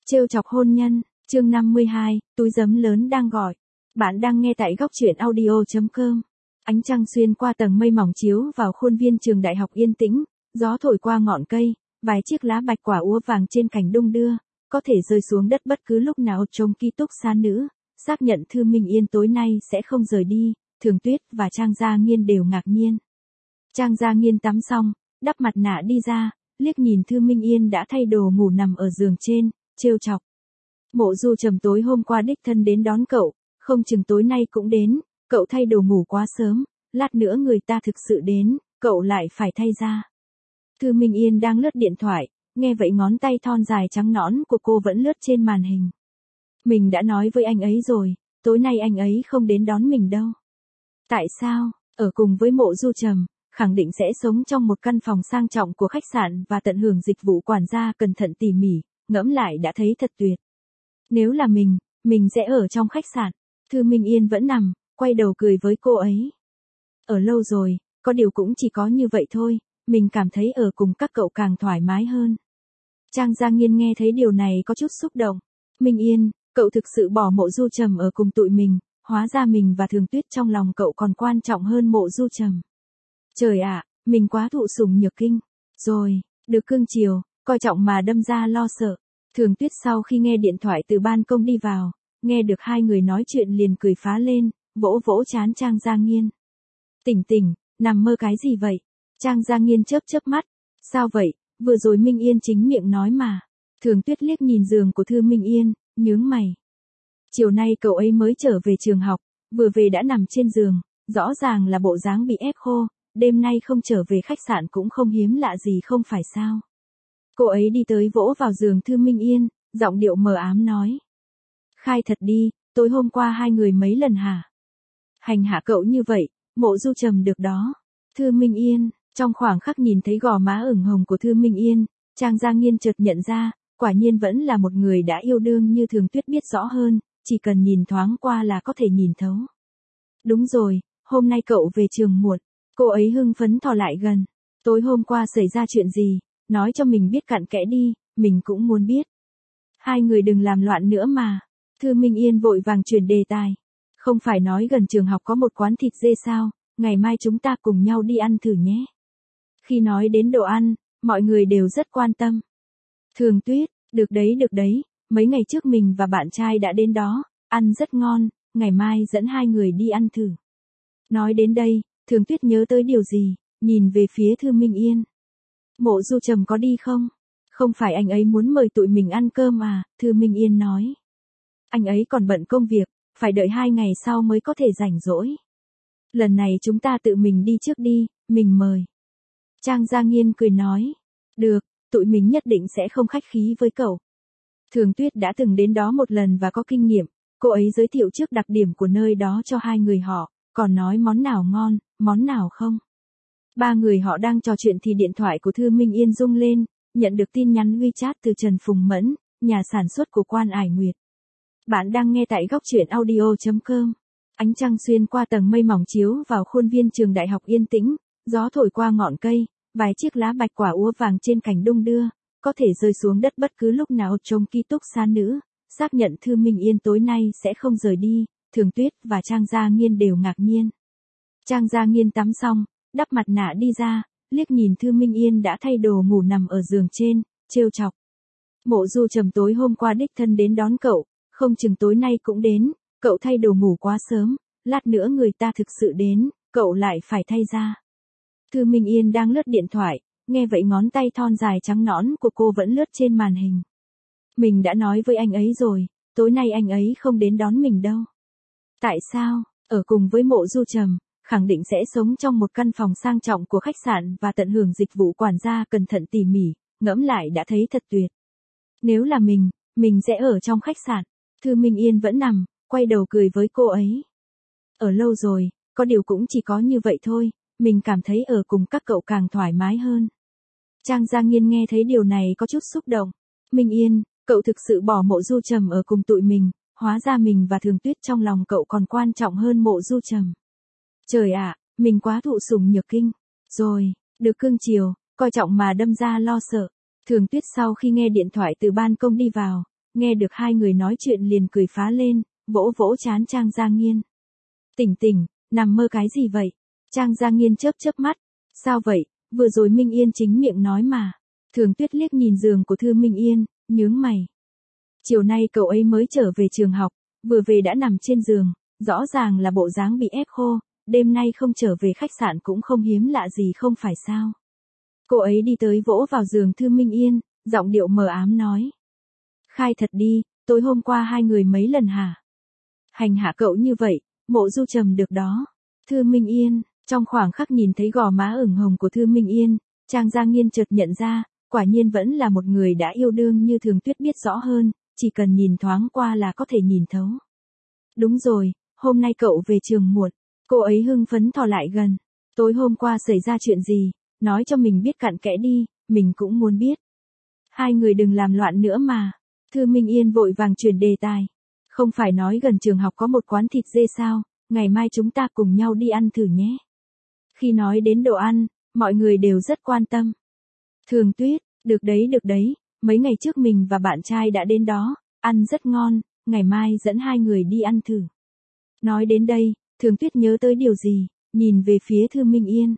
Trêu chọc hôn nhân, chương 52, túi giấm lớn đang gọi. Bạn đang nghe tại góc truyện audio.com. Ánh trăng xuyên qua tầng mây mỏng chiếu vào khuôn viên trường đại học yên tĩnh, gió thổi qua ngọn cây, vài chiếc lá bạch quả úa vàng trên cành đung đưa, có thể rơi xuống đất bất cứ lúc nào. Trong ký túc xá nữ, xác nhận Thư Minh Yên tối nay sẽ không rời đi, Thường Tuyết và Trang Gia Nghiên đều ngạc nhiên. Trang Gia Nghiên tắm xong, đắp mặt nạ đi ra, liếc nhìn Thư Minh Yên đã thay đồ ngủ nằm ở giường trên, trêu chọc. Mộ Du Trầm tối hôm qua đích thân đến đón cậu, không chừng tối nay cũng đến, cậu thay đồ ngủ quá sớm, lát nữa người ta thực sự đến, cậu lại phải thay ra. Thư Minh Yên đang lướt điện thoại, nghe vậy ngón tay thon dài trắng nõn của cô vẫn lướt trên màn hình. Mình đã nói với anh ấy rồi, tối nay anh ấy không đến đón mình đâu. Tại sao? Ở cùng với Mộ Du Trầm, khẳng định sẽ sống trong một căn phòng sang trọng của khách sạn và tận hưởng dịch vụ quản gia cẩn thận tỉ mỉ, ngẫm lại đã thấy thật tuyệt. Nếu là mình sẽ ở trong khách sạn. Thư Minh Yên vẫn nằm, quay đầu cười với cô ấy. Ở lâu rồi, có điều cũng chỉ có như vậy thôi, mình cảm thấy ở cùng các cậu càng thoải mái hơn. Trang Gia Nghiên nghe thấy điều này có chút xúc động. Minh Yên, cậu thực sự bỏ Mộ Du Trầm ở cùng tụi mình, hóa ra mình và Thường Tuyết trong lòng cậu còn quan trọng hơn Mộ Du Trầm. Trời ạ, mình quá thụ sủng nhược kinh. Rồi, được cưng chiều, coi trọng mà đâm ra lo sợ. Thường Tuyết sau khi nghe điện thoại từ ban công đi vào, nghe được hai người nói chuyện liền cười phá lên, vỗ vỗ trán Trang Gia Nghiên. Tỉnh, nằm mơ cái gì vậy? Trang Gia Nghiên chớp chớp mắt. Sao vậy, vừa rồi Minh Yên chính miệng nói mà. Thường Tuyết liếc nhìn giường của Thư Minh Yên, nhướng mày. Chiều nay cậu ấy mới trở về trường học, vừa về đã nằm trên giường, rõ ràng là bộ dáng bị ép khô, đêm nay không trở về khách sạn cũng không hiếm lạ gì không phải sao. Cô ấy đi tới vỗ vào giường Thư Minh Yên, giọng điệu mờ ám nói. Khai thật đi, tối hôm qua hai người mấy lần hả? Hành hạ cậu như vậy, Mộ Du Trầm được đó. Thư Minh Yên, trong khoảng khắc nhìn thấy gò má ửng hồng của Thư Minh Yên, Trang Gia Nghiên chợt nhận ra, quả nhiên vẫn là một người đã yêu đương như Thường Tuyết biết rõ hơn, chỉ cần nhìn thoáng qua là có thể nhìn thấu. Đúng rồi, hôm nay cậu về trường muộn, cô ấy hưng phấn thò lại gần. Tối hôm qua xảy ra chuyện gì, nói cho mình biết cặn kẽ đi, mình cũng muốn biết. Hai người đừng làm loạn nữa mà. Thư Minh Yên vội vàng chuyển đề tài. Không phải nói gần trường học có một quán thịt dê sao, ngày mai chúng ta cùng nhau đi ăn thử nhé. Khi nói đến đồ ăn, mọi người đều rất quan tâm. Thường Tuyết, được đấy, mấy ngày trước mình và bạn trai đã đến đó, ăn rất ngon, ngày mai dẫn hai người đi ăn thử. Nói đến đây, Thường Tuyết nhớ tới điều gì, nhìn về phía Thư Minh Yên. Mộ Du Trầm có đi không? Không phải anh ấy muốn mời tụi mình ăn cơm à, Thư Minh Yên nói. Anh ấy còn bận công việc, phải đợi 2 ngày sau mới có thể rảnh rỗi. Lần này chúng ta tự mình đi trước đi, mình mời. Trang Gia Nghiên cười nói. Được, tụi mình nhất định sẽ không khách khí với cậu. Thường Tuyết đã từng đến đó một lần và có kinh nghiệm, cô ấy giới thiệu trước đặc điểm của nơi đó cho hai người họ, còn nói món nào ngon, món nào không. Ba người họ đang trò chuyện thì điện thoại của Thư Minh Yên rung lên, nhận được tin nhắn WeChat từ Trần Phùng Mẫn, nhà sản xuất của Quan Ải Nguyệt. Bạn đang nghe tại góc truyện audio.com. Ánh trăng xuyên qua tầng mây mỏng chiếu vào khuôn viên trường đại học yên tĩnh, gió thổi qua ngọn cây, vài chiếc lá bạch quả úa vàng trên cành đung đưa, có thể rơi xuống đất bất cứ lúc nào. Trong ký túc xá nữ, xác nhận Thư Minh Yên tối nay sẽ không rời đi, Thường Tuyết và Trang Gia Nghiên đều ngạc nhiên. Trang Gia Nghiên tắm xong, đắp mặt nạ đi ra, liếc nhìn Thư Minh Yên đã thay đồ ngủ nằm ở giường trên, trêu chọc. Mộ Du Trầm tối hôm qua đích thân đến đón cậu, không chừng tối nay cũng đến, cậu thay đồ ngủ quá sớm, lát nữa người ta thực sự đến, cậu lại phải thay ra. Thư Minh Yên đang lướt điện thoại, nghe vậy ngón tay thon dài trắng nõn của cô vẫn lướt trên màn hình. Mình đã nói với anh ấy rồi, tối nay anh ấy không đến đón mình đâu. Tại sao? Ở cùng với Mộ Du Trầm, khẳng định sẽ sống trong một căn phòng sang trọng của khách sạn và tận hưởng dịch vụ quản gia cẩn thận tỉ mỉ, ngẫm lại đã thấy thật tuyệt. Nếu là mình sẽ ở trong khách sạn. Thư Minh Yên vẫn nằm, quay đầu cười với cô ấy. Ở lâu rồi, có điều cũng chỉ có như vậy thôi, mình cảm thấy ở cùng các cậu càng thoải mái hơn. Trang Gia Nghiên nghe thấy điều này có chút xúc động. Minh Yên, cậu thực sự bỏ Mộ Du Trầm ở cùng tụi mình, hóa ra mình và Thường Tuyết trong lòng cậu còn quan trọng hơn Mộ Du Trầm. Trời ạ, mình quá thụ sủng nhược kinh. Rồi, được cưng chiều, coi trọng mà đâm ra lo sợ. Thường Tuyết sau khi nghe điện thoại từ ban công đi vào, nghe được hai người nói chuyện liền cười phá lên, vỗ vỗ trán Trang Gia Nghiên. Tỉnh tỉnh, nằm mơ cái gì vậy? Trang Gia Nghiên chớp chớp mắt. Sao vậy, vừa rồi Minh Yên chính miệng nói mà. Thường Tuyết liếc nhìn giường của Thư Minh Yên, nhướng mày. Chiều nay cậu ấy mới trở về trường học, vừa về đã nằm trên giường, rõ ràng là bộ dáng bị ép khô, đêm nay không trở về khách sạn cũng không hiếm lạ gì không phải sao. Cô ấy đi tới vỗ vào giường Thư Minh Yên, giọng điệu mờ ám nói. Khai thật đi, tối hôm qua hai người mấy lần hả? Hành hạ cậu như vậy, Mộ Du Trầm được đó. Thư Minh Yên, trong khoảng khắc nhìn thấy gò má ửng hồng của Thư Minh Yên, Trang Gia Nghiên chợt nhận ra, quả nhiên vẫn là một người đã yêu đương như Thường Tuyết biết rõ hơn, chỉ cần nhìn thoáng qua là có thể nhìn thấu. Đúng rồi, hôm nay cậu về trường muộn. Cô ấy hưng phấn thò lại gần. Tối hôm qua xảy ra chuyện gì, nói cho mình biết cặn kẽ đi, mình cũng muốn biết. Hai người đừng làm loạn nữa mà. Thư Minh Yên vội vàng chuyển đề tài. Không phải nói gần trường học có một quán thịt dê sao, ngày mai chúng ta cùng nhau đi ăn thử nhé. Khi nói đến đồ ăn, mọi người đều rất quan tâm. Thường Tuyết, được đấy, mấy ngày trước mình và bạn trai đã đến đó, ăn rất ngon, ngày mai dẫn hai người đi ăn thử. Nói đến đây, Thường Tuyết nhớ tới điều gì, nhìn về phía Thư Minh Yên.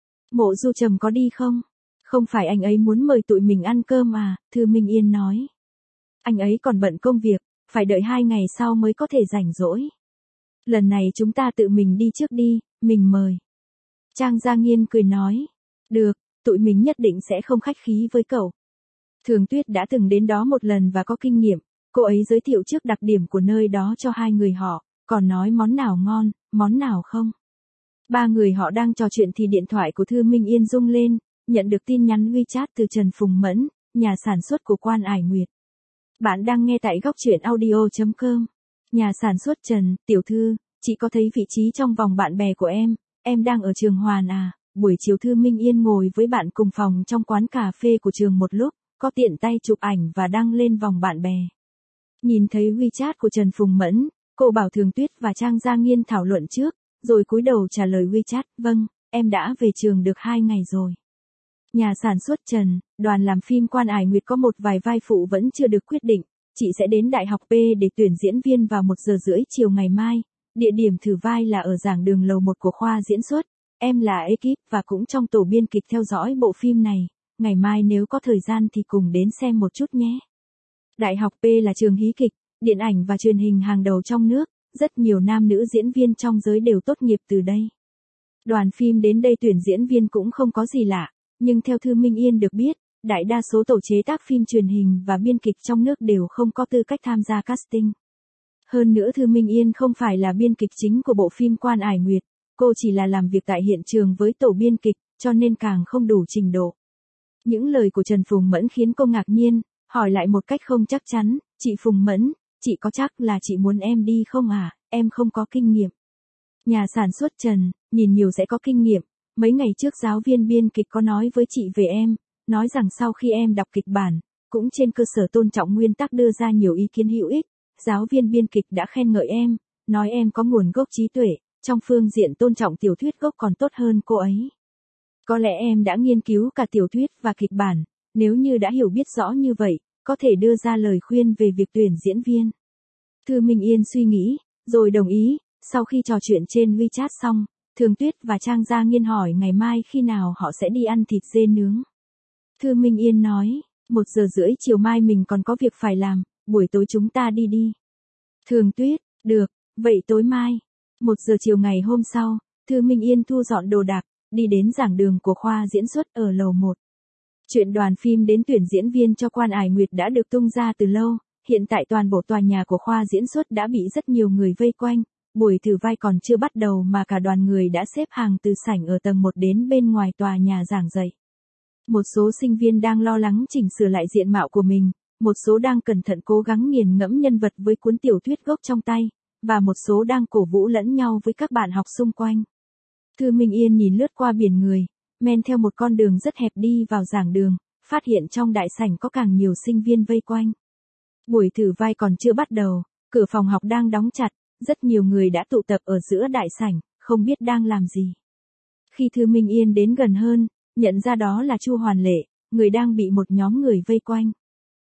Mộ Du Trầm có đi không? Không phải anh ấy muốn mời tụi mình ăn cơm à, Thư Minh Yên nói. Anh ấy còn bận công việc, phải đợi 2 ngày sau mới có thể rảnh rỗi. Lần này chúng ta tự mình đi trước đi, mình mời. Trang Gia Nghiên cười nói. Được, tụi mình nhất định sẽ không khách khí với cậu. Thường Tuyết đã từng đến đó một lần và có kinh nghiệm, cô ấy giới thiệu trước đặc điểm của nơi đó cho hai người họ, còn nói món nào ngon, món nào không. Ba người họ đang trò chuyện thì điện thoại của Thư Minh Yên rung lên, nhận được tin nhắn WeChat từ Trần Phùng Mẫn, nhà sản xuất của Quan Ải Nguyệt. Bạn đang nghe tại góc truyện audio.com. Nhà sản xuất Trần, tiểu thư, chị có thấy vị trí trong vòng bạn bè của em đang ở trường Hoàn à. Buổi chiều Thư Minh Yên ngồi với bạn cùng phòng trong quán cà phê của trường một lúc, có tiện tay chụp ảnh và đăng lên vòng bạn bè. Nhìn thấy WeChat của Trần Phùng Mẫn, cô bảo Thường Tuyết và Trang Gia Nghiên thảo luận trước, rồi cúi đầu trả lời WeChat, vâng, em đã về trường được 2 ngày rồi. Nhà sản xuất Trần, đoàn làm phim Quan Ải Nguyệt có một vài vai phụ vẫn chưa được quyết định, chị sẽ đến Đại học P để tuyển diễn viên vào 1:30 chiều ngày mai, địa điểm thử vai là ở giảng đường lầu 1 của khoa diễn xuất, em là ekip và cũng trong tổ biên kịch theo dõi bộ phim này, ngày mai nếu có thời gian thì cùng đến xem một chút nhé. Đại học P là trường hí kịch, điện ảnh và truyền hình hàng đầu trong nước, rất nhiều nam nữ diễn viên trong giới đều tốt nghiệp từ đây. Đoàn phim đến đây tuyển diễn viên cũng không có gì lạ, nhưng theo Thư Minh Yên được biết, đại đa số tổ chế tác phim truyền hình và biên kịch trong nước đều không có tư cách tham gia casting. Hơn nữa Thư Minh Yên không phải là biên kịch chính của bộ phim Quan Ải Nguyệt, cô chỉ là làm việc tại hiện trường với tổ biên kịch, cho nên càng không đủ trình độ. Những lời của Trần Phùng Mẫn khiến cô ngạc nhiên, hỏi lại một cách không chắc chắn, chị Phùng Mẫn, chị có chắc là chị muốn em đi không à, em không có kinh nghiệm. Nhà sản xuất Trần, nhìn nhiều sẽ có kinh nghiệm, mấy ngày trước giáo viên biên kịch có nói với chị về em, nói rằng sau khi em đọc kịch bản, cũng trên cơ sở tôn trọng nguyên tắc đưa ra nhiều ý kiến hữu ích, giáo viên biên kịch đã khen ngợi em, nói em có nguồn gốc trí tuệ, trong phương diện tôn trọng tiểu thuyết gốc còn tốt hơn cô ấy. Có lẽ em đã nghiên cứu cả tiểu thuyết và kịch bản, nếu như đã hiểu biết rõ như vậy, có thể đưa ra lời khuyên về việc tuyển diễn viên. Thư Minh Yên suy nghĩ, rồi đồng ý, sau khi trò chuyện trên WeChat xong, Thường Tuyết và Trang Gia Nghiên hỏi ngày mai khi nào họ sẽ đi ăn thịt dê nướng. Thư Minh Yên nói, 1:30 chiều mai mình còn có việc phải làm, buổi tối chúng ta đi. Thường Tuyết, được, vậy tối mai. 1 giờ chiều ngày hôm sau, Thư Minh Yên thu dọn đồ đạc, đi đến giảng đường của khoa diễn xuất ở lầu 1. Chuyện đoàn phim đến tuyển diễn viên cho Quan Ải Nguyệt đã được tung ra từ lâu, hiện tại toàn bộ tòa nhà của khoa diễn xuất đã bị rất nhiều người vây quanh, buổi thử vai còn chưa bắt đầu mà cả đoàn người đã xếp hàng từ sảnh ở tầng 1 đến bên ngoài tòa nhà giảng dạy. Một số sinh viên đang lo lắng chỉnh sửa lại diện mạo của mình, một số đang cẩn thận cố gắng nghiền ngẫm nhân vật với cuốn tiểu thuyết gốc trong tay, và một số đang cổ vũ lẫn nhau với các bạn học xung quanh. Thư Minh Yên nhìn lướt qua biển người, men theo một con đường rất hẹp đi vào giảng đường, phát hiện trong đại sảnh có càng nhiều sinh viên vây quanh. Buổi thử vai còn chưa bắt đầu, cửa phòng học đang đóng chặt, rất nhiều người đã tụ tập ở giữa đại sảnh, không biết đang làm gì. Khi Thư Minh Yên đến gần hơn, nhận ra đó là Chu Hoàn Lệ, người đang bị một nhóm người vây quanh.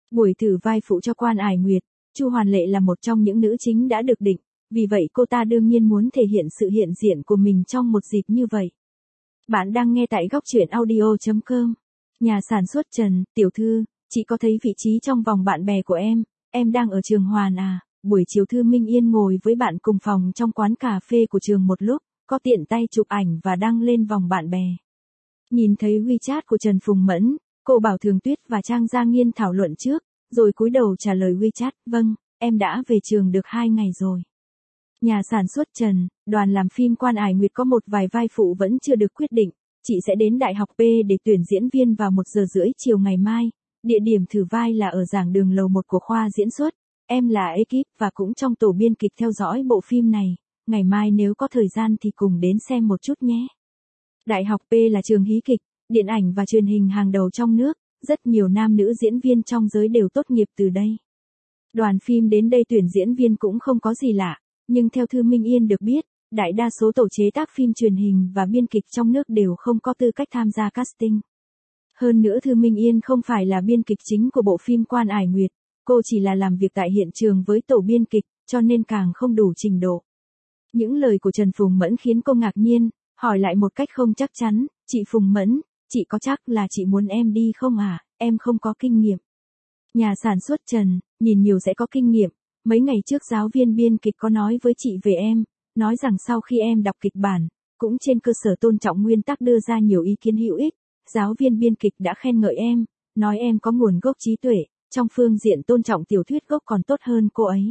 Buổi thử vai phụ cho Quan Ải Nguyệt, Chu Hoàn Lệ là một trong những nữ chính đã được định, vì vậy cô ta đương nhiên muốn thể hiện sự hiện diện của mình trong một dịp như vậy. Bạn đang nghe tại góc truyện audio.com. Nhà sản xuất Trần, tiểu thư, chị có thấy vị trí trong vòng bạn bè của em đang ở trường Hoàn à? Buổi chiều Thư Minh Yên ngồi với bạn cùng phòng trong quán cà phê của trường một lúc, có tiện tay chụp ảnh và đăng lên vòng bạn bè. Nhìn thấy WeChat của Trần Phùng Mẫn, cô bảo Thường Tuyết và Trang Gia Nghiên thảo luận trước, rồi cúi đầu trả lời WeChat, vâng, em đã về trường được 2 ngày rồi. Nhà sản xuất Trần, đoàn làm phim Quan Ải Nguyệt có một vài vai phụ vẫn chưa được quyết định, chị sẽ đến Đại học P để tuyển diễn viên vào 1:30 chiều ngày mai, địa điểm thử vai là ở giảng đường lầu 1 của khoa diễn xuất, em là ekip và cũng trong tổ biên kịch theo dõi bộ phim này, ngày mai nếu có thời gian thì cùng đến xem một chút nhé. Đại học P là trường hí kịch, điện ảnh và truyền hình hàng đầu trong nước, rất nhiều nam nữ diễn viên trong giới đều tốt nghiệp từ đây. Đoàn phim đến đây tuyển diễn viên cũng không có gì lạ, nhưng theo Thư Minh Yên được biết, đại đa số tổ chế tác phim truyền hình và biên kịch trong nước đều không có tư cách tham gia casting. Hơn nữa Thư Minh Yên không phải là biên kịch chính của bộ phim Quan Ải Nguyệt, cô chỉ là làm việc tại hiện trường với tổ biên kịch, cho nên càng không đủ trình độ. Những lời của Trần Phùng Mẫn khiến cô ngạc nhiên, hỏi lại một cách không chắc chắn, chị Phùng Mẫn, chị có chắc là chị muốn em đi không à, em không có kinh nghiệm. Nhà sản xuất Trần, nhìn nhiều sẽ có kinh nghiệm, mấy ngày trước giáo viên biên kịch có nói với chị về em, nói rằng sau khi em đọc kịch bản, cũng trên cơ sở tôn trọng nguyên tắc đưa ra nhiều ý kiến hữu ích, giáo viên biên kịch đã khen ngợi em, nói em có nguồn gốc trí tuệ, trong phương diện tôn trọng tiểu thuyết gốc còn tốt hơn cô ấy.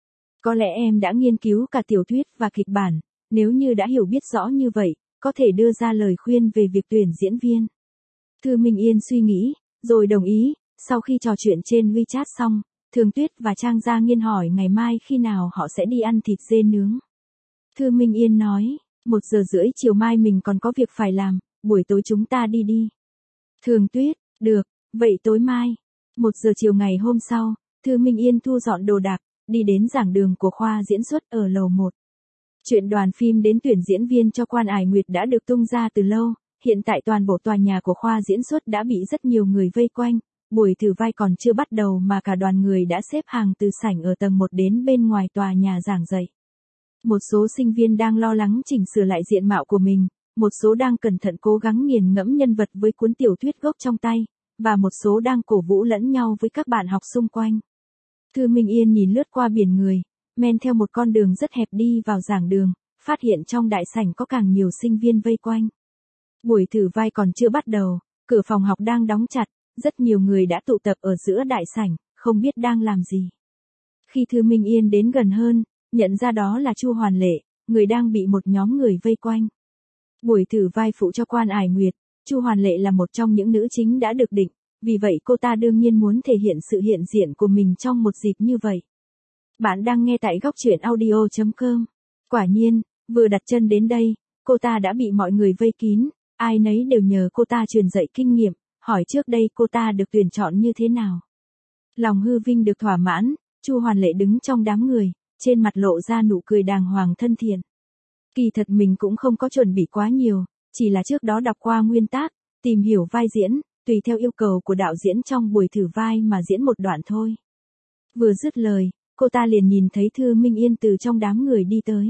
Có lẽ em đã nghiên cứu cả tiểu thuyết và kịch bản, nếu như đã hiểu biết rõ như vậy, có thể đưa ra lời khuyên về việc tuyển diễn viên. Thư Minh Yên suy nghĩ, rồi đồng ý, sau khi trò chuyện trên WeChat xong, Thường Tuyết và Trang Gia Nghiên hỏi ngày mai khi nào họ sẽ đi ăn thịt dê nướng. Thư Minh Yên nói, 1:30 chiều mai mình còn có việc phải làm, buổi tối chúng ta đi. Thường Tuyết, được, vậy tối mai. 1 giờ chiều ngày hôm sau, Thư Minh Yên thu dọn đồ đạc, đi đến giảng đường của khoa diễn xuất ở lầu 1. Chuyện đoàn phim đến tuyển diễn viên cho Quan Ải Nguyệt đã được tung ra từ lâu, hiện tại toàn bộ tòa nhà của khoa diễn xuất đã bị rất nhiều người vây quanh, buổi thử vai còn chưa bắt đầu mà cả đoàn người đã xếp hàng từ sảnh ở tầng 1 đến bên ngoài tòa nhà giảng dạy. Một số sinh viên đang lo lắng chỉnh sửa lại diện mạo của mình, một số đang cẩn thận cố gắng nghiền ngẫm nhân vật với cuốn tiểu thuyết gốc trong tay, và một số đang cổ vũ lẫn nhau với các bạn học xung quanh. Thư Minh Yên nhìn lướt qua biển người, men theo một con đường rất hẹp đi vào giảng đường, phát hiện trong đại sảnh có càng nhiều sinh viên vây quanh. Buổi thử vai còn chưa bắt đầu, cửa phòng học đang đóng chặt, rất nhiều người đã tụ tập ở giữa đại sảnh, không biết đang làm gì. Khi Thư Minh Yên đến gần hơn, nhận ra đó là Chu Hoàn Lệ, người đang bị một nhóm người vây quanh. Buổi thử vai phụ cho Quan Ải Nguyệt, Chu Hoàn Lệ là một trong những nữ chính đã được định, vì vậy cô ta đương nhiên muốn thể hiện sự hiện diện của mình trong một dịp như vậy. Bạn đang nghe tại góc truyện audio.com. Quả nhiên, vừa đặt chân đến đây, cô ta đã bị mọi người vây kín, ai nấy đều nhờ cô ta truyền dạy kinh nghiệm, hỏi trước đây cô ta được tuyển chọn như thế nào. Lòng hư vinh được thỏa mãn, Chu Hoàn Lệ đứng trong đám người, trên mặt lộ ra nụ cười đàng hoàng thân thiện. Kỳ thật mình cũng không có chuẩn bị quá nhiều, chỉ là trước đó đọc qua nguyên tác, tìm hiểu vai diễn, tùy theo yêu cầu của đạo diễn trong buổi thử vai mà diễn một đoạn thôi. Vừa dứt lời, cô ta liền nhìn thấy Thư Minh Yên từ trong đám người đi tới.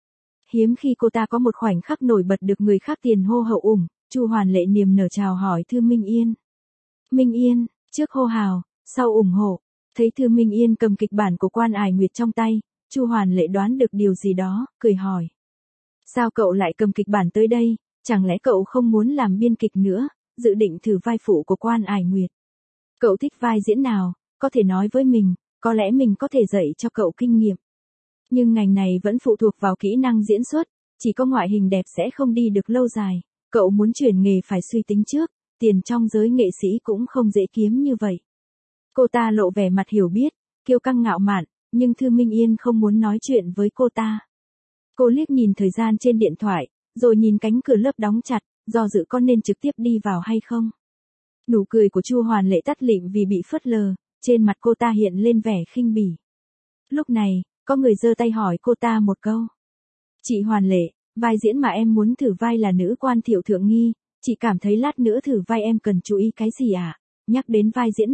Hiếm khi cô ta có một khoảnh khắc nổi bật được người khác tiền hô hậu ủng, Chu Hoàn Lệ niềm nở chào hỏi Thư Minh Yên. Minh Yên, trước hô hào, sau ủng hộ, thấy Thư Minh Yên cầm kịch bản của Quan Ải Nguyệt trong tay, Chu Hoàn Lệ đoán được điều gì đó, cười hỏi. Sao cậu lại cầm kịch bản tới đây, chẳng lẽ cậu không muốn làm biên kịch nữa, dự định thử vai phụ của Quan Ải Nguyệt? Cậu thích vai diễn nào, có thể nói với mình, có lẽ mình có thể dạy cho cậu kinh nghiệm. Nhưng ngành này vẫn phụ thuộc vào kỹ năng diễn xuất, chỉ có ngoại hình đẹp sẽ không đi được lâu dài, cậu muốn chuyển nghề phải suy tính trước, tiền trong giới nghệ sĩ cũng không dễ kiếm như vậy. Cô ta lộ vẻ mặt hiểu biết, kiêu căng ngạo mạn, nhưng Thư Minh Yên không muốn nói chuyện với cô ta. Cô liếc nhìn thời gian trên điện thoại, rồi nhìn cánh cửa lớp đóng chặt, do dự có nên trực tiếp đi vào hay không. Nụ cười của Chu Hoàn Lệ tắt lịm vì bị phớt lờ, trên mặt cô ta hiện lên vẻ khinh bỉ. Lúc này, có người giơ tay hỏi cô ta một câu. Chị Hoàn Lệ, vai diễn mà em muốn thử vai là nữ quan Thiệu Thượng Nghi, chị cảm thấy lát nữa thử vai em cần chú ý cái gì ạ? Nhắc đến vai diễn này,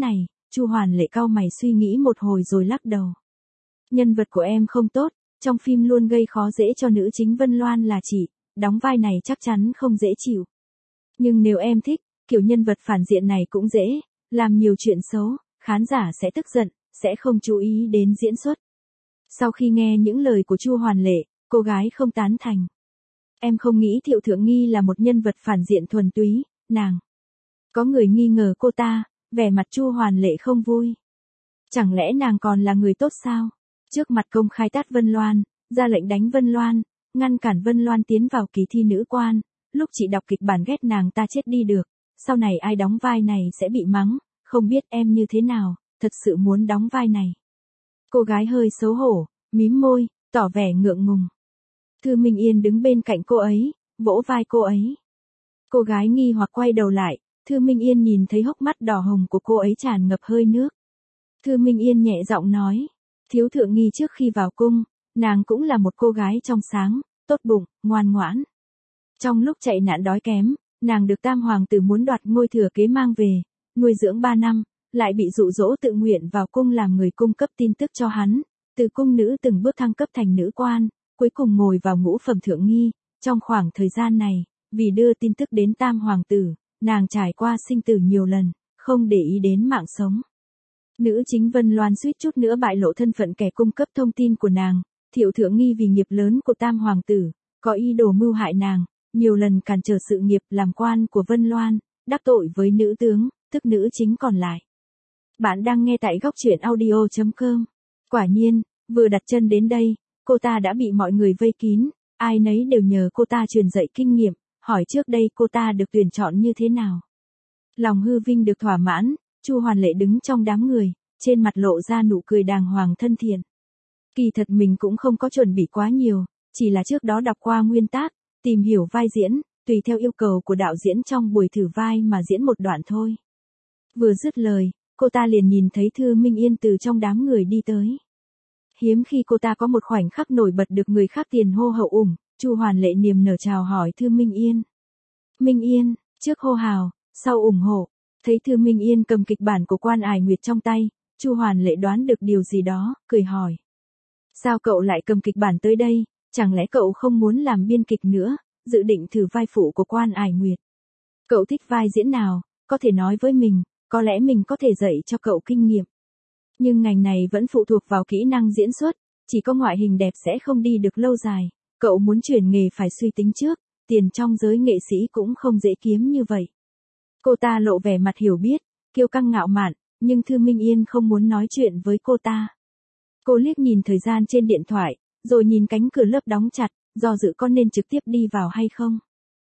Chu Hoàn Lệ cau mày suy nghĩ một hồi rồi lắc đầu. Nhân vật của em không tốt, trong phim luôn gây khó dễ cho nữ chính Vân Loan là chị, đóng vai này chắc chắn không dễ chịu. Nhưng nếu em thích, kiểu nhân vật phản diện này cũng dễ, làm nhiều chuyện xấu, khán giả sẽ tức giận, sẽ không chú ý đến diễn xuất. Sau khi nghe những lời của Chu Hoàn Lệ, cô gái không tán thành. Em không nghĩ Thiệu Thượng Nghi là một nhân vật phản diện thuần túy, nàng. Có người nghi ngờ cô ta, vẻ mặt Chu Hoàn Lệ không vui. Chẳng lẽ nàng còn là người tốt sao? Trước mặt công khai tát Vân Loan, ra lệnh đánh Vân Loan, ngăn cản Vân Loan tiến vào kỳ thi nữ quan, lúc chị đọc kịch bản ghét nàng ta chết đi được, sau này ai đóng vai này sẽ bị mắng, không biết em như thế nào, thật sự muốn đóng vai này. Cô gái hơi xấu hổ, mím môi, tỏ vẻ ngượng ngùng. Thư Minh Yên đứng bên cạnh cô ấy, vỗ vai cô ấy. Cô gái nghi hoặc quay đầu lại, Thư Minh Yên nhìn thấy hốc mắt đỏ hồng của cô ấy tràn ngập hơi nước. Thư Minh Yên nhẹ giọng nói, Thiếu Thượng Nghi trước khi vào cung, nàng cũng là một cô gái trong sáng, tốt bụng, ngoan ngoãn. Trong lúc chạy nạn đói kém, nàng được Tam Hoàng tử muốn đoạt ngôi thừa kế mang về, nuôi dưỡng 3 năm, lại bị dụ dỗ tự nguyện vào cung làm người cung cấp tin tức cho hắn, từ cung nữ từng bước thăng cấp thành nữ quan, cuối cùng ngồi vào ngũ phẩm thượng nghi. Trong khoảng thời gian này, vì đưa tin tức đến Tam Hoàng tử, nàng trải qua sinh tử nhiều lần, không để ý đến mạng sống. Nữ chính Vân Loan suýt chút nữa bại lộ thân phận kẻ cung cấp thông tin của nàng. Thiệu Thượng Nghi vì nghiệp lớn của Tam Hoàng tử, có ý đồ mưu hại nàng, nhiều lần cản trở sự nghiệp làm quan của Vân Loan, đắc tội với nữ tướng, tức nữ chính còn lại. Bạn đang nghe tại góc truyện audio.com. Quả nhiên, vừa đặt chân đến đây, cô ta đã bị mọi người vây kín, ai nấy đều nhờ cô ta truyền dạy kinh nghiệm, hỏi trước đây cô ta được tuyển chọn như thế nào. Lòng hư vinh được thỏa mãn, Chu Hoàn Lệ đứng trong đám người, trên mặt lộ ra nụ cười đàng hoàng thân thiện. Kỳ thật mình cũng không có chuẩn bị quá nhiều, chỉ là trước đó đọc qua nguyên tác, tìm hiểu vai diễn, tùy theo yêu cầu của đạo diễn trong buổi thử vai mà diễn một đoạn thôi. Vừa dứt lời, cô ta liền nhìn thấy Thư Minh Yên từ trong đám người đi tới. Hiếm khi cô ta có một khoảnh khắc nổi bật được người khác tiền hô hậu ủng, Chu Hoàn Lệ niềm nở chào hỏi Thư Minh Yên. Minh Yên, trước hô hào, sau ủng hộ. Thấy Thư Minh Yên cầm kịch bản của Quan Ải Nguyệt trong tay, Chu Hoàn Lệ đoán được điều gì đó, cười hỏi. Sao cậu lại cầm kịch bản tới đây, chẳng lẽ cậu không muốn làm biên kịch nữa, dự định thử vai phụ của Quan Ải Nguyệt? Cậu thích vai diễn nào, có thể nói với mình, có lẽ mình có thể dạy cho cậu kinh nghiệm. Nhưng ngành này vẫn phụ thuộc vào kỹ năng diễn xuất, chỉ có ngoại hình đẹp sẽ không đi được lâu dài, cậu muốn chuyển nghề phải suy tính trước, tiền trong giới nghệ sĩ cũng không dễ kiếm như vậy. Cô ta lộ vẻ mặt hiểu biết, kiêu căng ngạo mạn, nhưng Thư Minh Yên không muốn nói chuyện với cô ta. Cô liếc nhìn thời gian trên điện thoại, rồi nhìn cánh cửa lớp đóng chặt, do dự có nên trực tiếp đi vào hay không.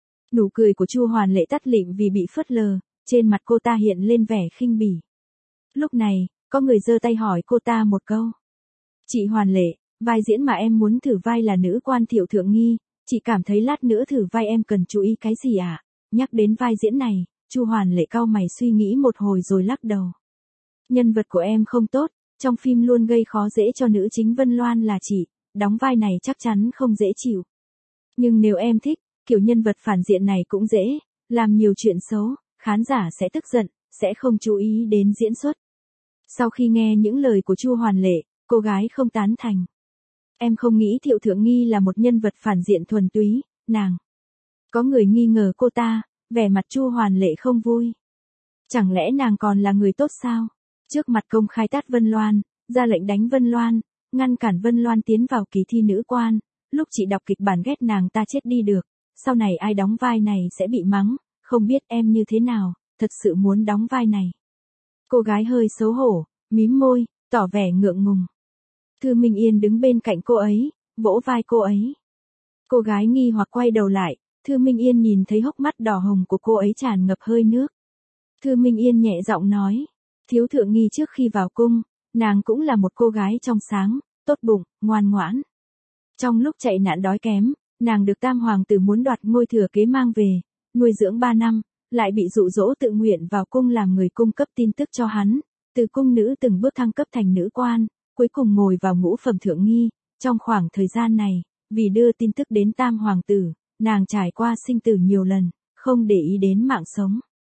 Nụ cười của Chu Hoàn Lệ tắt lịm vì bị phớt lờ, trên mặt cô ta hiện lên vẻ khinh bỉ. Lúc này, có người giơ tay hỏi cô ta một câu. Chị Hoàn Lệ, vai diễn mà em muốn thử vai là nữ quan Thiệu Thượng Nghi, chị cảm thấy lát nữa thử vai em cần chú ý cái gì ạ? Nhắc đến vai diễn này, Chu Hoàn Lệ cau mày suy nghĩ một hồi rồi lắc đầu. Nhân vật của em không tốt, trong phim luôn gây khó dễ cho nữ chính Vân Loan là chị, đóng vai này chắc chắn không dễ chịu. Nhưng nếu em thích, kiểu nhân vật phản diện này cũng dễ, làm nhiều chuyện xấu, khán giả sẽ tức giận, sẽ không chú ý đến diễn xuất. Sau khi nghe những lời của Chu Hoàn Lệ, cô gái không tán thành. Em không nghĩ Thiệu Thượng Nghi là một nhân vật phản diện thuần túy, nàng. Có người nghi ngờ cô ta, vẻ mặt Chu Hoàn Lệ không vui. Chẳng lẽ nàng còn là người tốt sao? Trước mặt công khai tát Vân Loan, ra lệnh đánh Vân Loan, ngăn cản Vân Loan tiến vào kỳ thi nữ quan, lúc chị đọc kịch bản ghét nàng ta chết đi được, sau này ai đóng vai này sẽ bị mắng, không biết em như thế nào, thật sự muốn đóng vai này. Cô gái hơi xấu hổ, mím môi, tỏ vẻ ngượng ngùng. Thư Minh Yên đứng bên cạnh cô ấy, vỗ vai cô ấy. Cô gái nghi hoặc quay đầu lại, Thư Minh Yên nhìn thấy hốc mắt đỏ hồng của cô ấy tràn ngập hơi nước. Thư Minh Yên nhẹ giọng nói, Thiếu Thượng Nghi trước khi vào cung, nàng cũng là một cô gái trong sáng, tốt bụng, ngoan ngoãn. Trong lúc chạy nạn đói kém, nàng được Tam Hoàng tử muốn đoạt ngôi thừa kế mang về, nuôi dưỡng 3 năm, lại bị dụ dỗ tự nguyện vào cung làm người cung cấp tin tức cho hắn, từ cung nữ từng bước thăng cấp thành nữ quan, cuối cùng ngồi vào ngũ phẩm thượng nghi. Trong khoảng thời gian này, vì đưa tin tức đến Tam Hoàng tử, nàng trải qua sinh tử nhiều lần, không để ý đến mạng sống.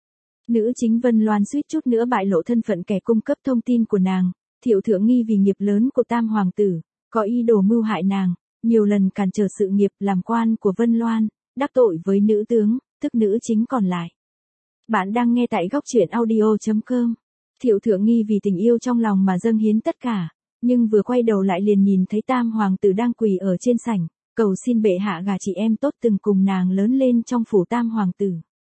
Nữ chính Vân Loan suýt chút nữa bại lộ thân phận kẻ cung cấp thông tin của nàng. Thiệu Thượng nghi vì nghiệp lớn của Tam Hoàng tử, có ý đồ mưu hại nàng, nhiều lần cản trở sự nghiệp làm quan của Vân Loan, đắc tội với nữ tướng, tức nữ chính còn lại. Bạn đang nghe tại góc truyện audio.com. Thiệu Thượng nghi vì tình yêu trong lòng mà dâng hiến tất cả, nhưng vừa quay đầu lại liền nhìn thấy Tam Hoàng tử đang quỳ ở trên sảnh, cầu xin bệ hạ gả chị em tốt từng cùng nàng lớn lên trong phủ Tam Hoàng tử.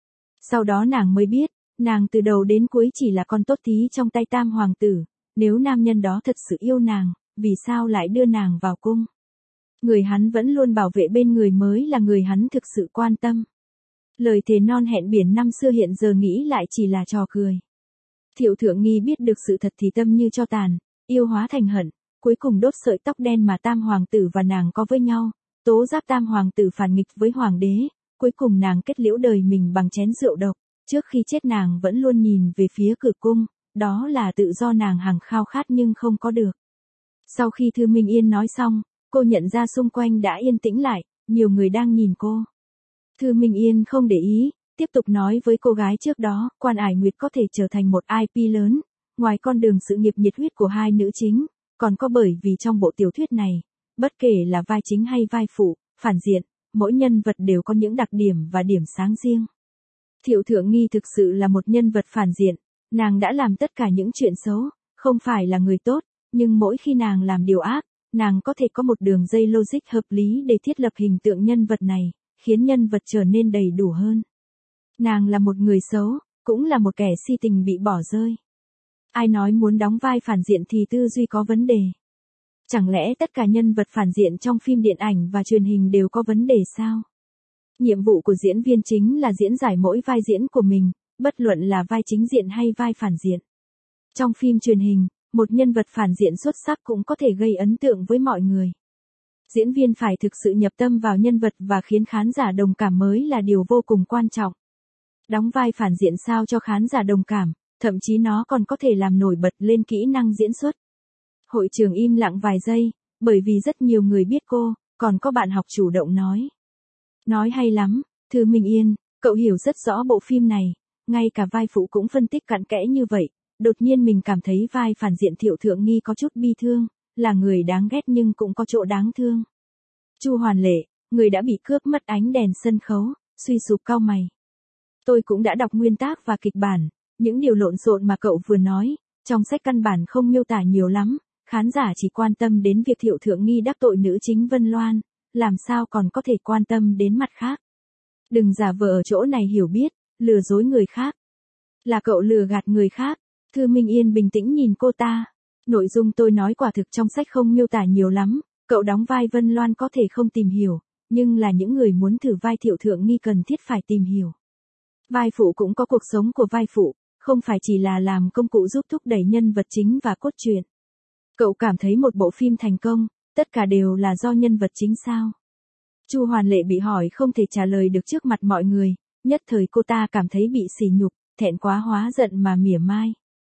Sau đó nàng mới biết, nàng từ đầu đến cuối chỉ là con tốt tí trong tay Tam Hoàng tử, nếu nam nhân đó thật sự yêu nàng, vì sao lại đưa nàng vào cung? Người hắn vẫn luôn bảo vệ bên người mới là người hắn thực sự quan tâm. Lời thề non hẹn biển năm xưa hiện giờ nghĩ lại chỉ là trò cười. Thiệu Thượng nghi biết được sự thật thì tâm như tro tàn, yêu hóa thành hận, cuối cùng đốt sợi tóc đen mà Tam Hoàng tử và nàng có với nhau, tố giác Tam Hoàng tử phản nghịch với Hoàng đế, cuối cùng nàng kết liễu đời mình bằng chén rượu độc, trước khi chết nàng vẫn luôn nhìn về phía cửa cung, đó là tự do nàng hằng khao khát nhưng không có được. Sau khi Thư Minh Yên nói xong, cô nhận ra xung quanh đã yên tĩnh lại, nhiều người đang nhìn cô. Thư Minh Yên không để ý, tiếp tục nói với cô gái trước đó, Quan Ải Nguyệt có thể trở thành một IP lớn, ngoài con đường sự nghiệp nhiệt huyết của hai nữ chính, còn có bởi vì trong bộ tiểu thuyết này, bất kể là vai chính hay vai phụ, phản diện, mỗi nhân vật đều có những đặc điểm và điểm sáng riêng. Thiệu Thượng nghi thực sự là một nhân vật phản diện, nàng đã làm tất cả những chuyện xấu, không phải là người tốt, nhưng mỗi khi nàng làm điều ác, nàng có thể có một đường dây logic hợp lý để thiết lập hình tượng nhân vật này, khiến nhân vật trở nên đầy đủ hơn. Nàng là một người xấu, cũng là một kẻ si tình bị bỏ rơi. Ai nói muốn đóng vai phản diện thì tư duy có vấn đề? Chẳng lẽ tất cả nhân vật phản diện trong phim điện ảnh và truyền hình đều có vấn đề sao? Nhiệm vụ của diễn viên chính là diễn giải mỗi vai diễn của mình, bất luận là vai chính diện hay vai phản diện. Trong phim truyền hình, một nhân vật phản diện xuất sắc cũng có thể gây ấn tượng với mọi người. Diễn viên phải thực sự nhập tâm vào nhân vật và khiến khán giả đồng cảm mới là điều vô cùng quan trọng. Đóng vai phản diện sao cho khán giả đồng cảm, thậm chí nó còn có thể làm nổi bật lên kỹ năng diễn xuất. Hội trường im lặng vài giây, bởi vì rất nhiều người biết cô, còn có bạn học chủ động nói. Nói hay lắm, Thư Minh Yên, cậu hiểu rất rõ bộ phim này, ngay cả vai phụ cũng phân tích cặn kẽ như vậy, đột nhiên mình cảm thấy vai phản diện Thiệu Thượng nghi có chút bi thương, là người đáng ghét nhưng cũng có chỗ đáng thương. Chu Hoàn Lệ, người đã bị cướp mất ánh đèn sân khấu, suy sụp cau mày. Tôi cũng đã đọc nguyên tác và kịch bản, những điều lộn xộn mà cậu vừa nói, trong sách căn bản không miêu tả nhiều lắm, khán giả chỉ quan tâm đến việc Thiệu Thượng nghi đắc tội nữ chính Vân Loan, làm sao còn có thể quan tâm đến mặt khác. Đừng giả vờ ở chỗ này hiểu biết, lừa dối người khác. Là cậu lừa gạt người khác. Thư Minh Yên bình tĩnh nhìn cô ta. Nội dung tôi nói quả thực trong sách không miêu tả nhiều lắm, cậu đóng vai Vân Loan có thể không tìm hiểu, nhưng là những người muốn thử vai Thiệu Thượng nghi cần thiết phải tìm hiểu. Vai phụ cũng có cuộc sống của vai phụ, không phải chỉ là làm công cụ giúp thúc đẩy nhân vật chính và cốt truyện. Cậu cảm thấy một bộ phim thành công, tất cả đều là do nhân vật chính sao? Chu Hoàn Lệ bị hỏi không thể trả lời được trước mặt mọi người, nhất thời cô ta cảm thấy bị sỉ nhục, thẹn quá hóa giận mà mỉa mai.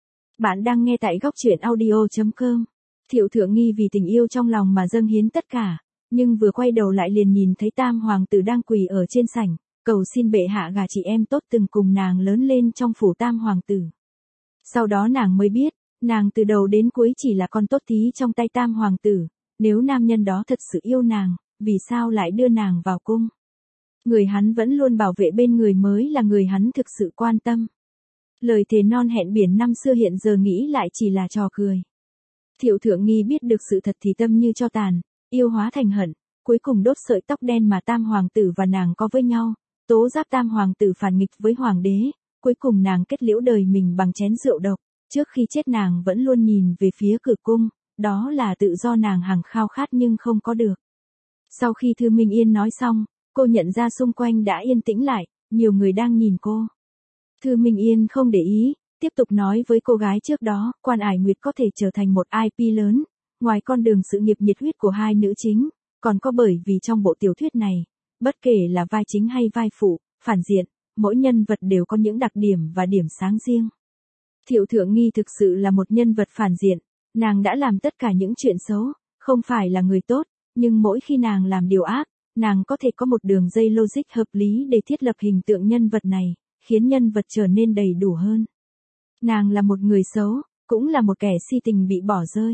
Bạn đang nghe tại góc truyện audio.com. Thiệu Thượng nghi vì tình yêu trong lòng mà dâng hiến tất cả, nhưng vừa quay đầu lại liền nhìn thấy Tam Hoàng tử đang quỳ ở trên sảnh, cầu xin bệ hạ gả chị em tốt từng cùng nàng lớn lên trong phủ Tam Hoàng tử. Sau đó nàng mới biết, nàng từ đầu đến cuối chỉ là con tốt tí trong tay Tam Hoàng tử, nếu nam nhân đó thật sự yêu nàng, vì sao lại đưa nàng vào cung? Người hắn vẫn luôn bảo vệ bên người mới là người hắn thực sự quan tâm. Lời thề non hẹn biển năm xưa hiện giờ nghĩ lại chỉ là trò cười. Thiệu Thượng nghi biết được sự thật thì tâm như tro tàn, yêu hóa thành hận, cuối cùng đốt sợi tóc đen mà Tam Hoàng tử và nàng có với nhau, tố giác Tam Hoàng tử phản nghịch với Hoàng đế, cuối cùng nàng kết liễu đời mình bằng chén rượu độc, trước khi chết nàng vẫn luôn nhìn về phía cửa cung, đó là tự do nàng hằng khao khát nhưng không có được. Sau khi Thư Minh Yên nói xong, cô nhận ra xung quanh đã yên tĩnh lại, nhiều người đang nhìn cô. Thư Minh Yên không để ý, tiếp tục nói với cô gái trước đó, Quan Ải Nguyệt có thể trở thành một IP lớn, ngoài con đường sự nghiệp nhiệt huyết của hai nữ chính, còn có bởi vì trong bộ tiểu thuyết này, bất kể là vai chính hay vai phụ, phản diện, mỗi nhân vật đều có những đặc điểm và điểm sáng riêng. Thiệu Thượng nghi thực sự là một nhân vật phản diện, nàng đã làm tất cả những chuyện xấu, không phải là người tốt, nhưng mỗi khi nàng làm điều ác, nàng có thể có một đường dây logic hợp lý để thiết lập hình tượng nhân vật này, khiến nhân vật trở nên đầy đủ hơn. Nàng là một người xấu, cũng là một kẻ si tình bị bỏ rơi.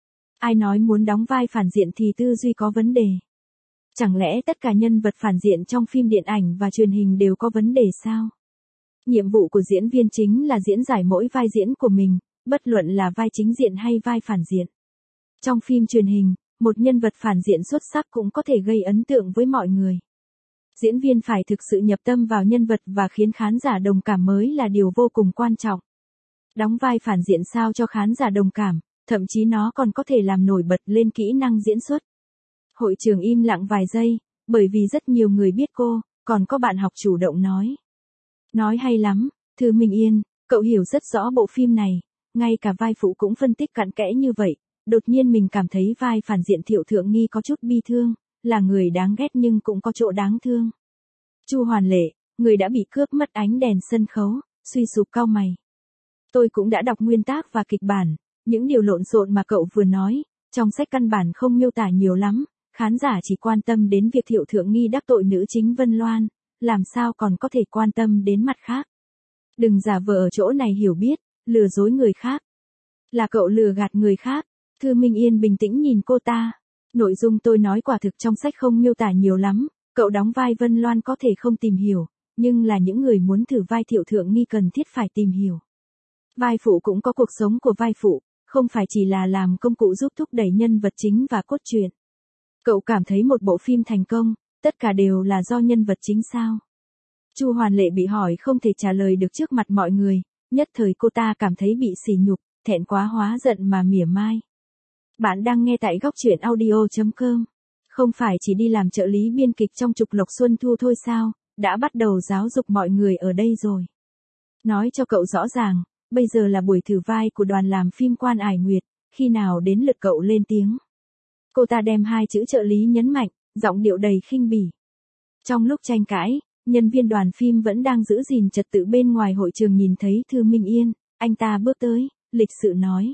Ai nói muốn đóng vai phản diện thì tư duy có vấn đề? Chẳng lẽ tất cả nhân vật phản diện trong phim điện ảnh và truyền hình đều có vấn đề sao? Nhiệm vụ của diễn viên chính là diễn giải mỗi vai diễn của mình, bất luận là vai chính diện hay vai phản diện. Trong phim truyền hình, một nhân vật phản diện xuất sắc cũng có thể gây ấn tượng với mọi người. Diễn viên phải thực sự nhập tâm vào nhân vật và khiến khán giả đồng cảm mới là điều vô cùng quan trọng. Đóng vai phản diện sao cho khán giả đồng cảm, thậm chí nó còn có thể làm nổi bật lên kỹ năng diễn xuất. Hội trường im lặng vài giây, bởi vì rất nhiều người biết cô, còn có bạn học chủ động nói. Nói hay lắm, Thư Minh Yên, cậu hiểu rất rõ bộ phim này, ngay cả vai phụ cũng phân tích cặn kẽ như vậy. Đột nhiên mình cảm thấy vai phản diện Thiệu Thượng Nghi có chút bi thương, là người đáng ghét nhưng cũng có chỗ đáng thương. Chu Hoàn Lệ, người đã bị cướp mất ánh đèn sân khấu, suy sụp cau mày. Tôi cũng đã đọc nguyên tác và kịch bản, những điều lộn xộn mà cậu vừa nói, trong sách căn bản không miêu tả nhiều lắm, khán giả chỉ quan tâm đến việc Thiệu Thượng Nghi đắc tội nữ chính Vân Loan, làm sao còn có thể quan tâm đến mặt khác. Đừng giả vờ ở chỗ này hiểu biết, lừa dối người khác. Là cậu lừa gạt người khác. Thư Minh Yên bình tĩnh nhìn cô ta. Nội dung tôi nói quả thực trong sách không miêu tả nhiều lắm, cậu đóng vai Vân Loan có thể không tìm hiểu, nhưng là những người muốn thử vai Thiệu Thượng Nghi cần thiết phải tìm hiểu. Vai phụ cũng có cuộc sống của vai phụ, không phải chỉ là làm công cụ giúp thúc đẩy nhân vật chính và cốt truyện. Cậu cảm thấy một bộ phim thành công, tất cả đều là do nhân vật chính sao? Chu Hoàn Lệ bị hỏi không thể trả lời được trước mặt mọi người, nhất thời cô ta cảm thấy bị sỉ nhục, thẹn quá hóa giận mà mỉa mai. Bạn đang nghe tại góc truyện audio.com. Không phải chỉ đi làm trợ lý biên kịch trong Trục Lộc Xuân Thu thôi sao, đã bắt đầu giáo dục mọi người ở đây rồi. Nói cho cậu rõ ràng, bây giờ là buổi thử vai của đoàn làm phim Quan Ải Nguyệt, khi nào đến lượt cậu lên tiếng. Cô ta đem hai chữ trợ lý nhấn mạnh, giọng điệu đầy khinh bỉ. Trong lúc tranh cãi, nhân viên đoàn phim vẫn đang giữ gìn trật tự bên ngoài hội trường nhìn thấy Thư Minh Yên, anh ta bước tới, lịch sự nói.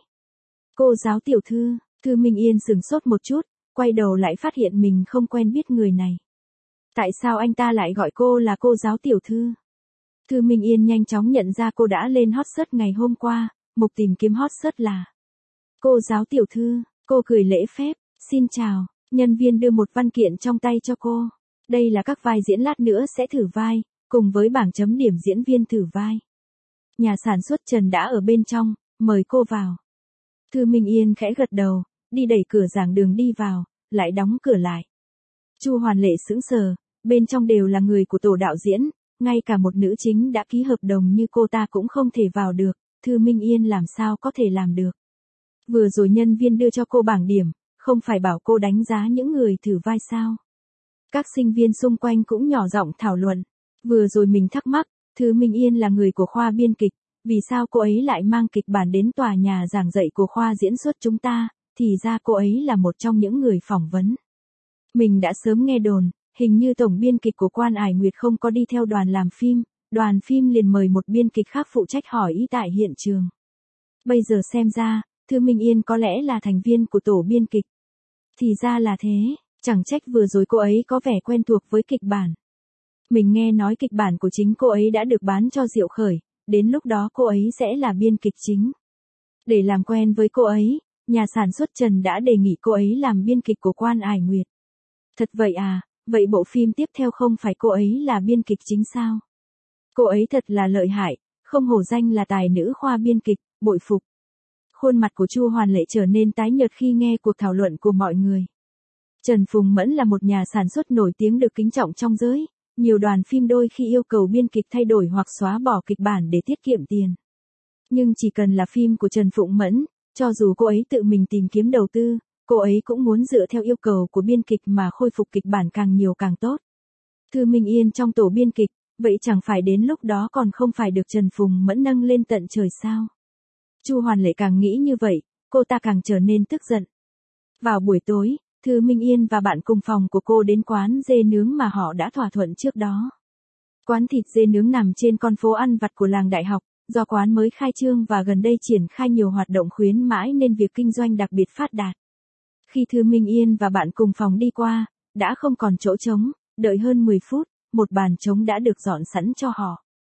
Cô giáo tiểu thư. Thư Minh Yên sửng sốt một chút, quay đầu lại phát hiện mình không quen biết người này. Tại sao anh ta lại gọi cô là cô giáo tiểu thư? Thư Minh Yên nhanh chóng nhận ra cô đã lên hot search ngày hôm qua, mục tìm kiếm hot search là cô giáo tiểu thư, cô cười lễ phép, xin chào, nhân viên đưa một văn kiện trong tay cho cô. Đây là các vai diễn lát nữa sẽ thử vai, cùng với bảng chấm điểm diễn viên thử vai. Nhà sản xuất Trần đã ở bên trong, mời cô vào. Thư Minh Yên khẽ gật đầu, đi đẩy cửa giảng đường đi vào, lại đóng cửa lại. Chu Hoàn Lệ sững sờ, bên trong đều là người của tổ đạo diễn, ngay cả một nữ chính đã ký hợp đồng như cô ta cũng không thể vào được, Thư Minh Yên làm sao có thể làm được. Vừa rồi nhân viên đưa cho cô bảng điểm, không phải bảo cô đánh giá những người thử vai sao. Các sinh viên xung quanh cũng nhỏ giọng thảo luận. Vừa rồi mình thắc mắc, Thư Minh Yên là người của khoa biên kịch, vì sao cô ấy lại mang kịch bản đến tòa nhà giảng dạy của khoa diễn xuất chúng ta, thì ra cô ấy là một trong những người phỏng vấn. Mình đã sớm nghe đồn, hình như tổng biên kịch của Quan Ải Nguyệt không có đi theo đoàn làm phim, đoàn phim liền mời một biên kịch khác phụ trách hỏi ý tại hiện trường. Bây giờ xem ra, Thư Minh Yên có lẽ là thành viên của tổ biên kịch. Thì ra là thế, chẳng trách vừa rồi cô ấy có vẻ quen thuộc với kịch bản. Mình nghe nói kịch bản của chính cô ấy đã được bán cho Diệu Khởi, đến lúc đó cô ấy sẽ là biên kịch chính. Để làm quen với cô ấy, nhà sản xuất Trần đã đề nghị cô ấy làm biên kịch của Quan Ải Nguyệt. Thật vậy à, vậy bộ phim tiếp theo không phải cô ấy là biên kịch chính sao? Cô ấy thật là lợi hại, không hổ danh là tài nữ khoa biên kịch, bội phục. Khuôn mặt của Chu Hoàn Lệ trở nên tái nhợt khi nghe cuộc thảo luận của mọi người. Trần Phùng Mẫn là một nhà sản xuất nổi tiếng được kính trọng trong giới, nhiều đoàn phim đôi khi yêu cầu biên kịch thay đổi hoặc xóa bỏ kịch bản để tiết kiệm tiền. Nhưng chỉ cần là phim của Trần Phụng Mẫn, cho dù cô ấy tự mình tìm kiếm đầu tư, cô ấy cũng muốn dựa theo yêu cầu của biên kịch mà khôi phục kịch bản càng nhiều càng tốt. Thư Minh Yên trong tổ biên kịch, vậy chẳng phải đến lúc đó còn không phải được Trần Phùng Mẫn nâng lên tận trời sao? Chu Hoàn Lệ càng nghĩ như vậy, cô ta càng trở nên tức giận. Vào buổi tối, Thư Minh Yên và bạn cùng phòng của cô đến quán dê nướng mà họ đã thỏa thuận trước đó. Quán thịt dê nướng nằm trên con phố ăn vặt của làng đại học, do quán mới khai trương và gần đây triển khai nhiều hoạt động khuyến mãi nên việc kinh doanh đặc biệt phát đạt. Khi Thư Minh Yên và bạn cùng phòng đi qua, đã không còn chỗ trống, đợi hơn 10 phút, một bàn trống đã được dọn sẵn cho họ.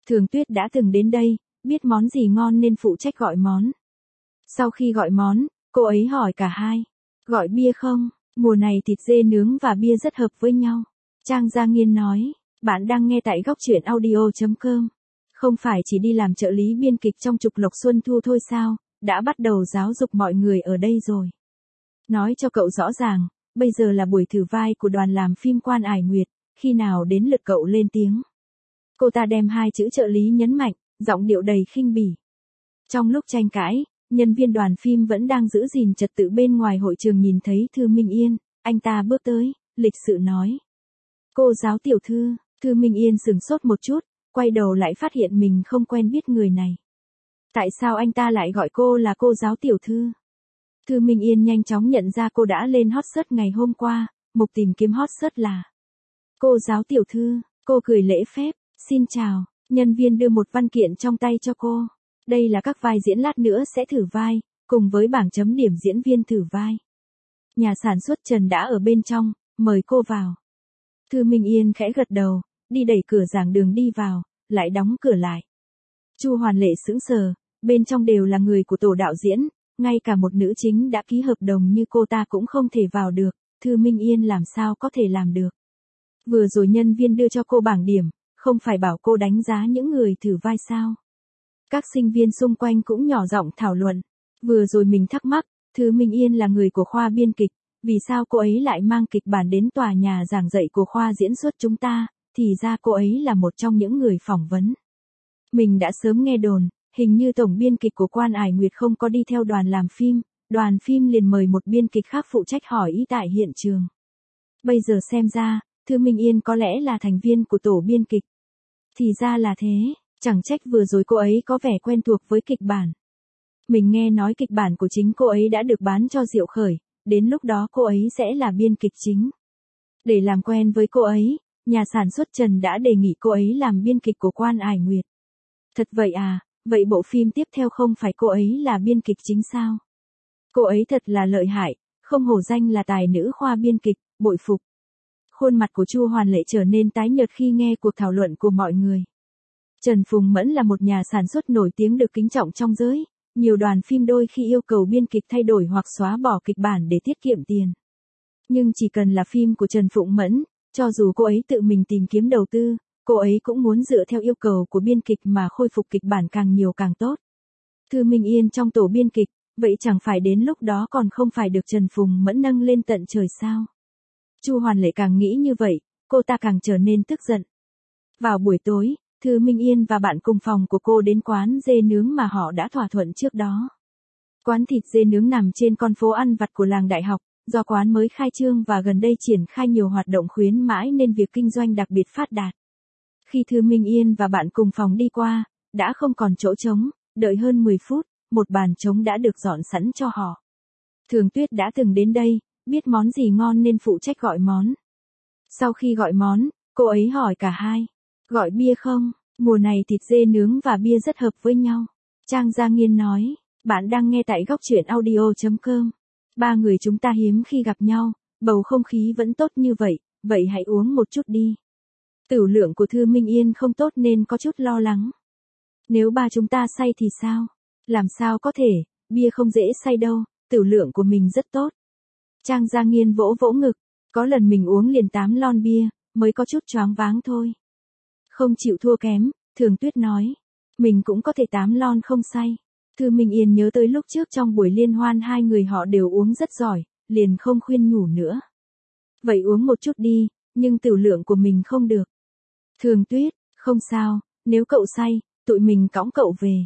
Thường Tuyết đã từng đến đây, biết món gì ngon nên phụ trách gọi món. Sau khi gọi món, cô ấy hỏi cả hai. Gọi bia không? Mùa này thịt dê nướng và bia rất hợp với nhau. Trang Gia Nghiên nói, bạn đang nghe tại góc truyện audio.com. Không phải chỉ đi làm trợ lý biên kịch trong Trục Lộc Xuân Thu thôi sao, đã bắt đầu giáo dục mọi người ở đây rồi. Nói cho cậu rõ ràng, bây giờ là buổi thử vai của đoàn làm phim Quan Ải Nguyệt, khi nào đến lượt cậu lên tiếng. Cô ta đem hai chữ trợ lý nhấn mạnh, giọng điệu đầy khinh bỉ. Trong lúc tranh cãi, nhân viên đoàn phim vẫn đang giữ gìn trật tự bên ngoài hội trường nhìn thấy Thư Minh Yên, anh ta bước tới, lịch sự nói. Cô giáo tiểu thư, Thư Minh Yên sửng sốt một chút, quay đầu lại phát hiện mình không quen biết người này. Tại sao anh ta lại gọi cô là cô giáo tiểu thư? Thư Minh Yên nhanh chóng nhận ra cô đã lên hot search ngày hôm qua, mục tìm kiếm hot search là cô giáo tiểu thư, cô cười lễ phép, xin chào, nhân viên đưa một văn kiện trong tay cho cô. Đây là các vai diễn lát nữa sẽ thử vai, cùng với bảng chấm điểm diễn viên thử vai. Nhà sản xuất Trần đã ở bên trong, mời cô vào. Thư Minh Yên khẽ gật đầu, đi đẩy cửa giảng đường đi vào, lại đóng cửa lại. Chu Hoàn Lệ sững sờ, bên trong đều là người của tổ đạo diễn, ngay cả một nữ chính đã ký hợp đồng như cô ta cũng không thể vào được, Thư Minh Yên làm sao có thể làm được. Vừa rồi nhân viên đưa cho cô bảng điểm, không phải bảo cô đánh giá những người thử vai sao. Các sinh viên xung quanh cũng nhỏ giọng thảo luận. Vừa rồi mình thắc mắc, Thư Minh Yên là người của khoa biên kịch, vì sao cô ấy lại mang kịch bản đến tòa nhà giảng dạy của khoa diễn xuất chúng ta, thì ra cô ấy là một trong những người phỏng vấn. Mình đã sớm nghe đồn, hình như tổng biên kịch của Quan Ải Nguyệt không có đi theo đoàn làm phim, đoàn phim liền mời một biên kịch khác phụ trách hỏi ý tại hiện trường. Bây giờ xem ra, Thư Minh Yên có lẽ là thành viên của tổ biên kịch. Thì ra là thế, chẳng trách vừa rồi cô ấy có vẻ quen thuộc với kịch bản. Mình nghe nói kịch bản của chính cô ấy đã được bán cho Diệu Khởi, đến lúc đó cô ấy sẽ là biên kịch chính. Để làm quen với cô ấy, nhà sản xuất Trần đã đề nghị cô ấy làm biên kịch của Quan Ải Nguyệt. Thật vậy à, vậy bộ phim tiếp theo không phải cô ấy là biên kịch chính sao? Cô ấy thật là lợi hại, không hổ danh là tài nữ khoa biên kịch, bội phục. Khuôn mặt của Chu Hoàn Lệ trở nên tái nhợt khi nghe cuộc thảo luận của mọi người. Trần Phùng Mẫn là một nhà sản xuất nổi tiếng được kính trọng trong giới, nhiều đoàn phim đôi khi yêu cầu biên kịch thay đổi hoặc xóa bỏ kịch bản để tiết kiệm tiền. Nhưng chỉ cần là phim của Trần Phụng Mẫn, cho dù cô ấy tự mình tìm kiếm đầu tư, cô ấy cũng muốn dựa theo yêu cầu của biên kịch mà khôi phục kịch bản càng nhiều càng tốt. Thư Minh Yên trong tổ biên kịch, vậy chẳng phải đến lúc đó còn không phải được Trần Phùng Mẫn nâng lên tận trời sao? Chu Hoàn Lệ càng nghĩ như vậy, cô ta càng trở nên tức giận. Vào buổi tối, Thư Minh Yên và bạn cùng phòng của cô đến quán dê nướng mà họ đã thỏa thuận trước đó. Quán thịt dê nướng nằm trên con phố ăn vặt của làng đại học, do quán mới khai trương và gần đây triển khai nhiều hoạt động khuyến mãi nên việc kinh doanh đặc biệt phát đạt. Khi Thư Minh Yên và bạn cùng phòng đi qua, đã không còn chỗ trống, đợi hơn 10 phút, một bàn trống đã được dọn sẵn cho họ. Thường Tuyết đã từng đến đây, biết món gì ngon nên phụ trách gọi món. Sau khi gọi món, cô ấy hỏi cả hai. Gọi bia không? Mùa này thịt dê nướng và bia rất hợp với nhau. Trang Gia Nghiên nói, bạn đang nghe tại góc truyện audio.com. Ba người chúng ta hiếm khi gặp nhau, bầu không khí vẫn tốt như vậy, vậy hãy uống một chút đi. Tửu lượng của Thư Minh Yên không tốt nên có chút lo lắng. Nếu ba chúng ta say thì sao? Làm sao có thể, bia không dễ say đâu, tửu lượng của mình rất tốt. Trang Gia Nghiên vỗ vỗ ngực, có lần mình uống liền 8 lon bia, mới có chút choáng váng thôi. Không chịu thua kém, Thường Tuyết nói. Mình cũng có thể 8 lon không say. Thư Minh Yên nhớ tới lúc trước trong buổi liên hoan hai người họ đều uống rất giỏi, liền không khuyên nhủ nữa. Vậy uống một chút đi, nhưng tửu lượng của mình không được. Thường Tuyết, không sao, nếu cậu say, tụi mình cõng cậu về.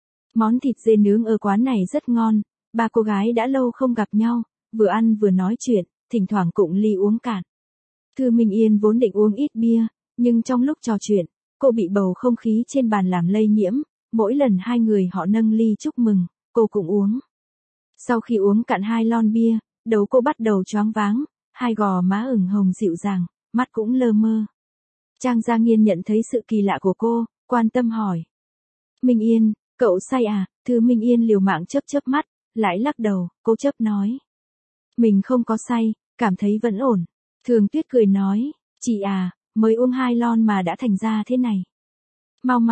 Món thịt dê nướng ở quán này rất ngon, ba cô gái đã lâu không gặp nhau, vừa ăn vừa nói chuyện, thỉnh thoảng cụng ly uống cạn. Thư Minh Yên vốn định uống ít bia, nhưng trong lúc trò chuyện, cô bị bầu không khí trên bàn làm lây nhiễm, mỗi lần hai người họ nâng ly chúc mừng, cô cũng uống. Sau khi uống cạn 2 lon bia, đầu cô bắt đầu choáng váng, hai gò má ửng hồng dịu dàng, mắt cũng lơ mơ. Trang Gia Nghiên nhận thấy sự kỳ lạ của cô, quan tâm hỏi. Minh Yên, cậu say à? Thư Minh Yên liều mạng chớp chớp mắt, lại lắc đầu, cô chớp nói. Mình không có say, cảm thấy vẫn ổn. Thường Tuyết cười nói, chị à, mới uống 2 lon mà đã thành ra thế này. Mau mau,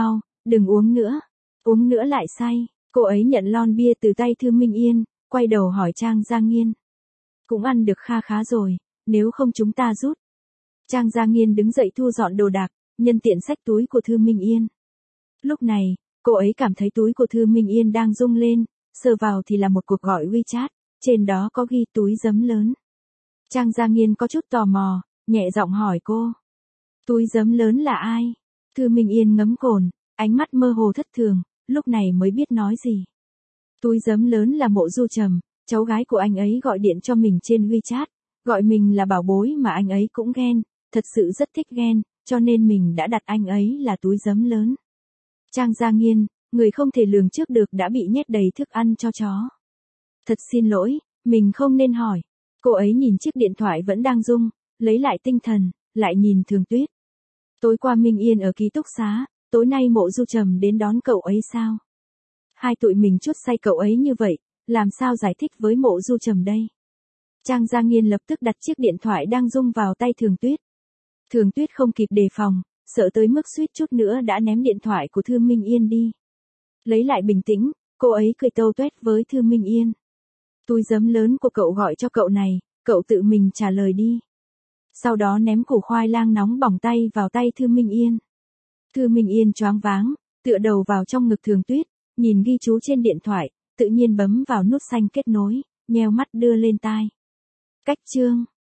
Đừng uống nữa lại say. Cô ấy nhận lon bia từ tay Thư Minh Yên, quay đầu hỏi Trang Gia Nghiên. Cũng ăn được kha khá rồi, nếu không chúng ta rút. Trang Gia Nghiên đứng dậy thu dọn đồ đạc, nhân tiện xách túi của Thư Minh Yên. Lúc này, cô ấy cảm thấy túi của Thư Minh Yên đang rung lên, sờ vào thì là một cuộc gọi WeChat, trên đó có ghi túi giấm lớn. Trang Gia Nghiên có chút tò mò, nhẹ giọng hỏi cô. Túi giấm lớn là ai? Thư Minh Yên ngấm cồn, ánh mắt mơ hồ thất thường, lúc này mới biết nói gì. Túi giấm lớn là Mộ Du Trầm, cháu gái của anh ấy gọi điện cho mình trên WeChat, gọi mình là bảo bối mà anh ấy cũng ghen, thật sự rất thích ghen, cho nên mình đã đặt anh ấy là túi giấm lớn. Trang Gia Nghiên, người không thể lường trước được đã bị nhét đầy thức ăn cho chó. Thật xin lỗi, mình không nên hỏi. Cô ấy nhìn chiếc điện thoại vẫn đang rung, lấy lại tinh thần, lại nhìn Thường Tuyết. Tối qua Minh Yên ở ký túc xá, tối nay Mộ Du Trầm đến đón cậu ấy sao? Hai tụi mình chuốt say cậu ấy như vậy, làm sao giải thích với Mộ Du Trầm đây? Trang Gia Nghiên lập tức đặt chiếc điện thoại đang rung vào tay Thường Tuyết. Thường Tuyết không kịp đề phòng, sợ tới mức suýt chút nữa đã ném điện thoại của Thư Minh Yên đi. Lấy lại bình tĩnh, cô ấy cười tâu tuét với Thư Minh Yên. Túi giấm lớn của cậu gọi cho cậu này, cậu tự mình trả lời đi. Sau đó ném củ khoai lang nóng bỏng tay vào tay Thư Minh Yên. Thư Minh Yên choáng váng, tựa đầu vào trong ngực Thường Tuyết, nhìn ghi chú trên điện thoại, tự nhiên bấm vào nút xanh kết nối, nheo mắt đưa lên tai. Cách chương